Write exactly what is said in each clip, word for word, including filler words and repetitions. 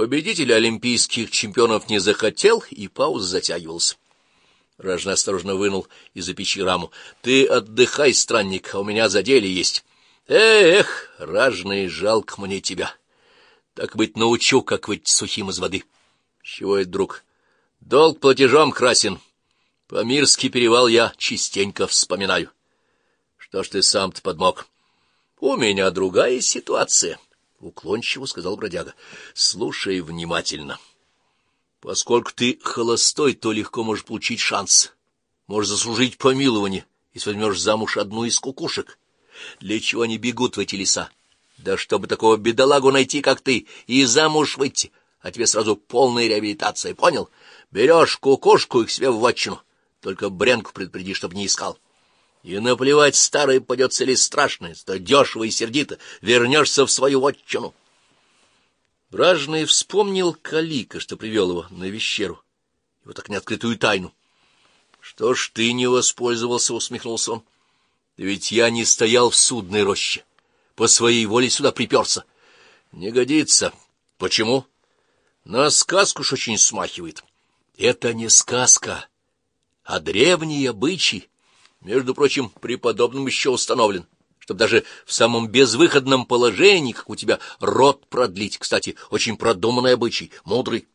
Победитель олимпийских чемпионов не захотел, и пауза затягивалась. Ражный осторожно вынул из-за печи раму. — Ты отдыхай, странник, а у меня за деле есть. — Эх, Ражный, жалко мне тебя. Так быть научу, как выйти сухим из воды. — Чего это, друг? — Долг платежом красен. Памирский перевал я частенько вспоминаю. — Что ж ты сам-то подмог? — У меня другая ситуация, — уклончиво сказал бродяга. — Слушай внимательно. Поскольку ты холостой, то легко можешь получить шанс. Можешь заслужить помилование, если возьмешь замуж одну из кукушек. Для чего они бегут в эти леса? Да чтобы такого бедолагу найти, как ты, и замуж выйти, а тебе сразу полная реабилитация, понял? Берешь кукушку и к себе в вотчину, только Бренку предупреди, чтоб не искал. И наплевать, старый попадется ли страшное, то дешево и сердито вернешься в свою вотчину. Ражный вспомнил Калика, что привел его на вещеру, его так неоткрытую тайну. — Что ж ты не воспользовался, — усмехнулся он. — Да ведь я не стоял в судной роще, по своей воле сюда приперся. — Не годится. — Почему? — На сказку ж очень смахивает. — Это не сказка, а древний обычай. Между прочим, преподобным еще установлен, чтобы даже в самом безвыходном положении, как у тебя, род продлить. Кстати, очень продуманный обычай, мудрый.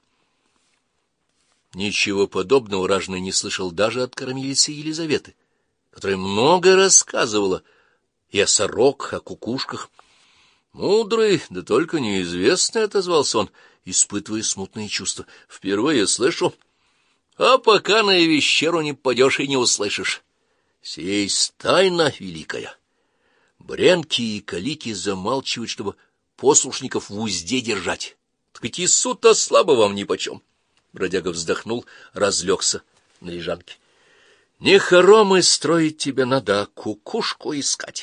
Ничего подобного Ражный не слышал даже от кормилицы Елизаветы, которая много рассказывала и о сороках, о кукушках. Мудрый, да только неизвестный, — отозвался он, испытывая смутные чувства. — Впервые слышу, а пока на вещеру не попадешь и не услышишь. Сия есть тайна великая. Бренки и Калики замалчивают, чтобы послушников в узде держать. Так ведь и суд-то слабо вам нипочем. Бродяга вздохнул, разлегся на лежанке. Не хоромы строить тебе надо, а кукушку искать.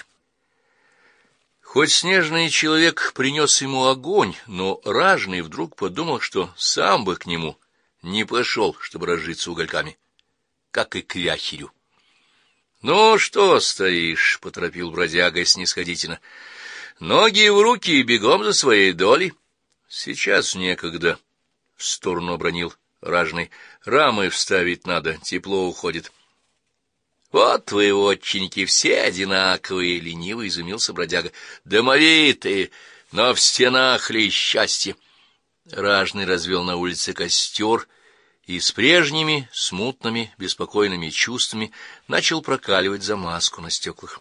Хоть снежный человек принес ему огонь, но Ражный вдруг подумал, что сам бы к нему не пошел, чтобы разжиться угольками, как и к вяхерю. — Ну, что стоишь? — поторопил бродяга снисходительно. — Ноги в руки и бегом за своей долей. — Сейчас некогда, — в сторону обронил Ражный. — Рамы вставить надо, тепло уходит. — Вот твои отчинники все одинаковые, — лениво изумился бродяга. — Домовитые, но в стенах ли счастье? Ражный развел на улице костер и с прежними смутными, беспокойными чувствами начал прокаливать замазку на стеклах.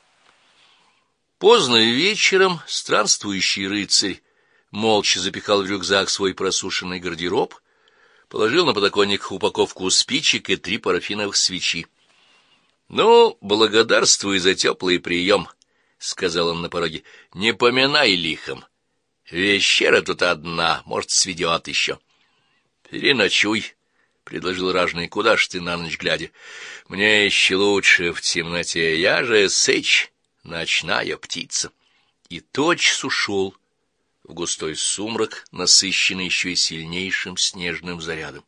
Поздно вечером странствующий рыцарь молча запихал в рюкзак свой просушенный гардероб, положил на подоконник упаковку спичек и три парафиновых свечи. — Ну, благодарствуй за теплый прием, — сказал он на пороге. — Не поминай лихом. Вещера тут одна, может, сведет еще. — Переночуй, — предложил Ражный. — Куда ж ты на ночь глядя? Мне еще лучше в темноте. Я же сыч, ночная птица. И тотчас ушел в густой сумрак, насыщенный еще и сильнейшим снежным зарядом.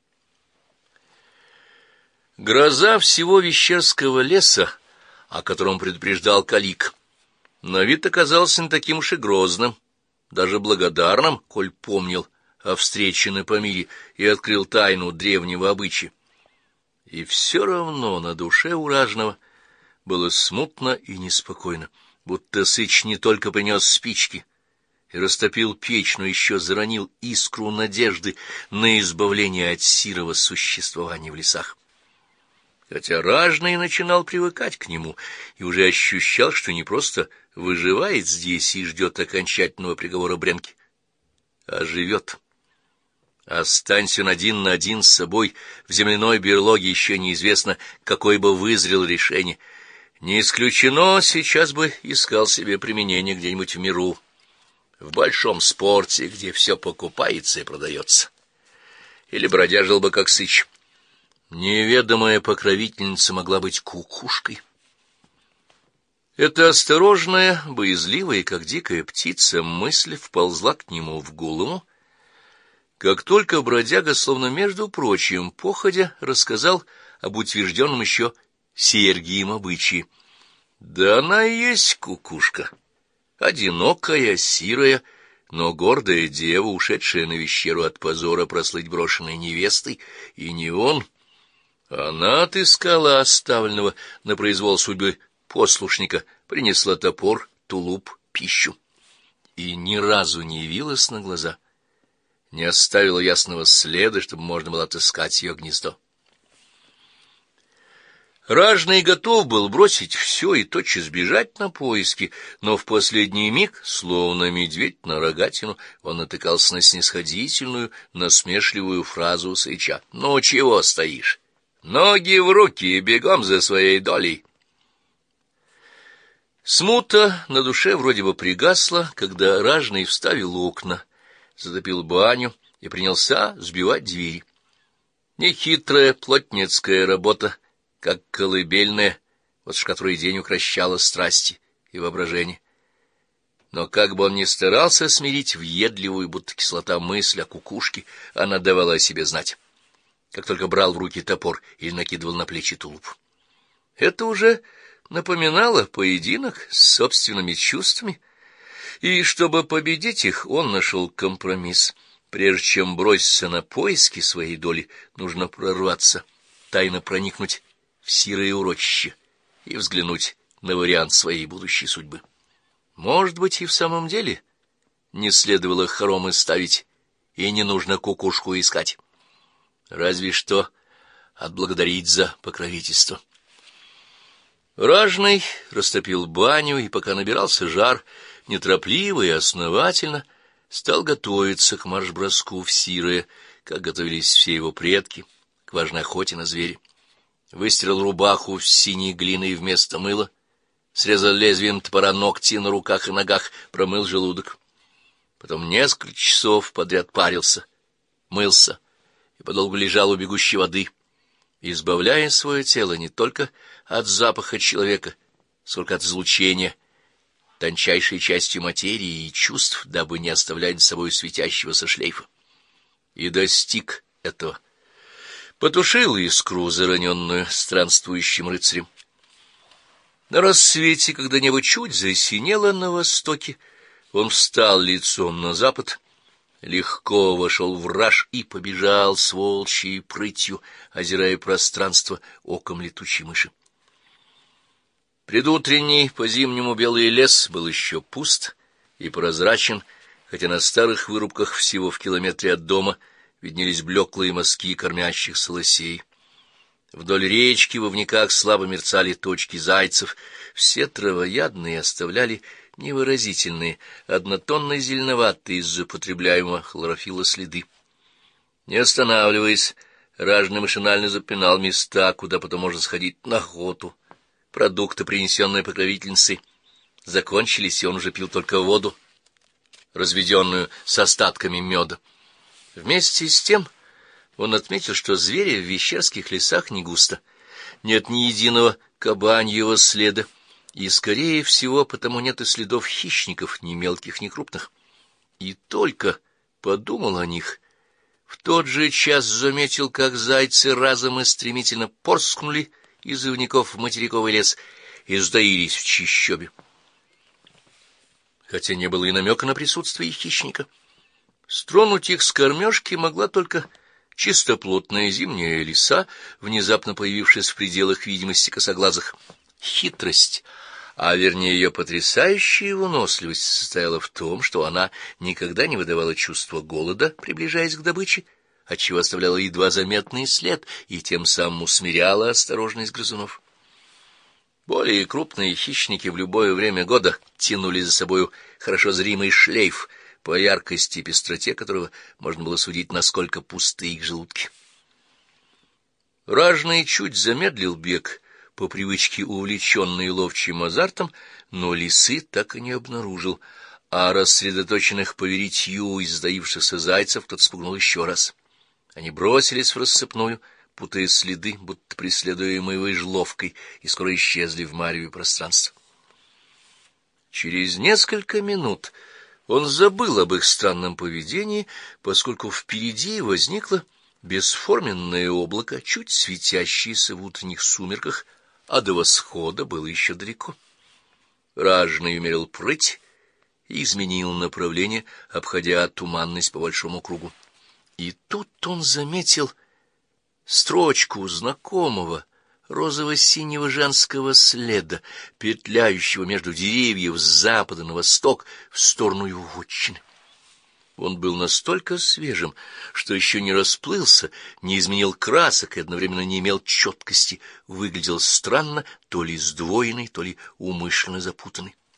Гроза всего Вещерского леса, о котором предупреждал Калик, на вид оказался не таким уж и грозным, даже благодарным, коль помнил о встрече на Памире и открыл тайну древнего обычая. И все равно на душе у Ражного было смутно и неспокойно, будто сыч не только принес спички и растопил печь, но еще заронил искру надежды на избавление от сирого существования в лесах. Хотя Ражный начинал привыкать к нему и уже ощущал, что не просто выживает здесь и ждет окончательного приговора Бренки, а живет. Останься он один на один с собой в земляной берлоге, еще неизвестно, какое бы вызрело решение. Не исключено, сейчас бы искал себе применение где-нибудь в миру, в большом спорте, где все покупается и продается. Или бродяжил бы, как сыч. Неведомая покровительница могла быть кукушкой. Эта осторожная, боязливая, как дикая птица, мысль вползла к нему в голову, как только бродяга, словно между прочим, походя, рассказал об утвержденном еще Сергием обычае. Да она и есть кукушка, одинокая, сирая, но гордая дева, ушедшая на вещеру от позора прослыть брошенной невестой, и не он. Она отыскала оставленного на произвол судьбы послушника, принесла топор, тулуп, пищу. И ни разу не явилась на глаза, не оставила ясного следа, чтобы можно было отыскать ее гнездо. Ражный готов был бросить все и тотчас бежать на поиски, но в последний миг, словно медведь на рогатину, он натыкался на снисходительную, насмешливую фразу сыча: «Ну, чего стоишь? Ноги в руки и бегом за своей долей!» Смута на душе вроде бы пригасла, когда Ражный вставил окна, затопил баню и принялся сбивать двери. Нехитрая плотницкая работа, как колыбельная, вот в который день укращала страсти и воображение. Но как бы он ни старался смирить въедливую, будто кислота, мысль о кукушке, она давала о себе знать, как только брал в руки топор или накидывал на плечи тулуп. Это уже напоминало поединок с собственными чувствами, и чтобы победить их, он нашел компромисс. Прежде чем броситься на поиски своей доли, нужно прорваться, тайно проникнуть в сирое урочище и взглянуть на вариант своей будущей судьбы. Может быть, и в самом деле не следовало хоромы ставить, и не нужно кукушку искать. Разве что отблагодарить за покровительство. Ражный растопил баню, и пока набирался жар, неторопливо и основательно стал готовиться к марш-броску в сирое, как готовились все его предки к важной охоте на зверя. Выстирал рубаху с синей глиной вместо мыла, срезал лезвием топора ногти на руках и ногах, промыл желудок. Потом несколько часов подряд парился, мылся и подолгу лежал у бегущей воды, избавляя свое тело не только от запаха человека, сколько от излучения тончайшей частью материи и чувств, дабы не оставлять за собой светящегося шлейфа. И достиг этого. Потушил искру, зароненную странствующим рыцарем. На рассвете, когда небо чуть засинело на востоке, он встал лицом на запад, легко вошел в раж и побежал с волчьей прытью, озирая пространство оком летучей мыши. Предутренний по-зимнему белый лес был еще пуст и прозрачен, хотя на старых вырубках всего в километре от дома виднелись блеклые мазки кормящихся лосей. Вдоль речки во вниках слабо мерцали точки зайцев, все травоядные оставляли невыразительные, однотонно-зеленоватые из-за потребляемого хлорофилла следы. Не останавливаясь, Ражный машинально запинал места, куда потом можно сходить на охоту. Продукты, принесенные покровительницей, закончились, и он уже пил только воду, разведенную с остатками меда. Вместе с тем он отметил, что зверя в вещерских лесах не густо, нет ни единого кабаньего следа, и, скорее всего, потому нет и следов хищников, ни мелких, ни крупных. И только подумал о них, в тот же час заметил, как зайцы разом и стремительно порскнули из ивников в материковый лес и сдаились в чащобе. Хотя не было и намека на присутствие хищника. Стронуть их с кормежки могла только чистоплотная зимняя лиса, внезапно появившаяся в пределах видимости косоглазых. Хитрость, а вернее ее потрясающая выносливость, состояла в том, что она никогда не выдавала чувства голода, приближаясь к добыче, отчего оставляла едва заметный след и тем самым усмиряла осторожность грызунов. Более крупные хищники в любое время года тянули за собою хорошо зримый шлейф, по яркости и пестроте которого можно было судить, насколько пусты их желудки. Ражный чуть замедлил бег, по привычке увлеченный ловчим азартом, но лисы так и не обнаружил, а рассредоточенных по веритью из сдаившихся зайцев тот спугнул еще раз. Они бросились в рассыпную, путая следы, будто преследуемые выжловкой, и скоро исчезли в мареве пространства. Через несколько минут он забыл об их странном поведении, поскольку впереди возникло бесформенное облако, чуть светящееся в утренних сумерках, а до восхода было еще далеко. Ражный умерил прыть и изменил направление, обходя туманность по большому кругу. И тут он заметил строчку знакомого розово-синего женского следа, петляющего между деревьев с запада на восток в сторону его вотчины. Он был настолько свежим, что еще не расплылся, не изменил красок и одновременно не имел четкости, выглядел странно, то ли сдвоенный, то ли умышленно запутанный.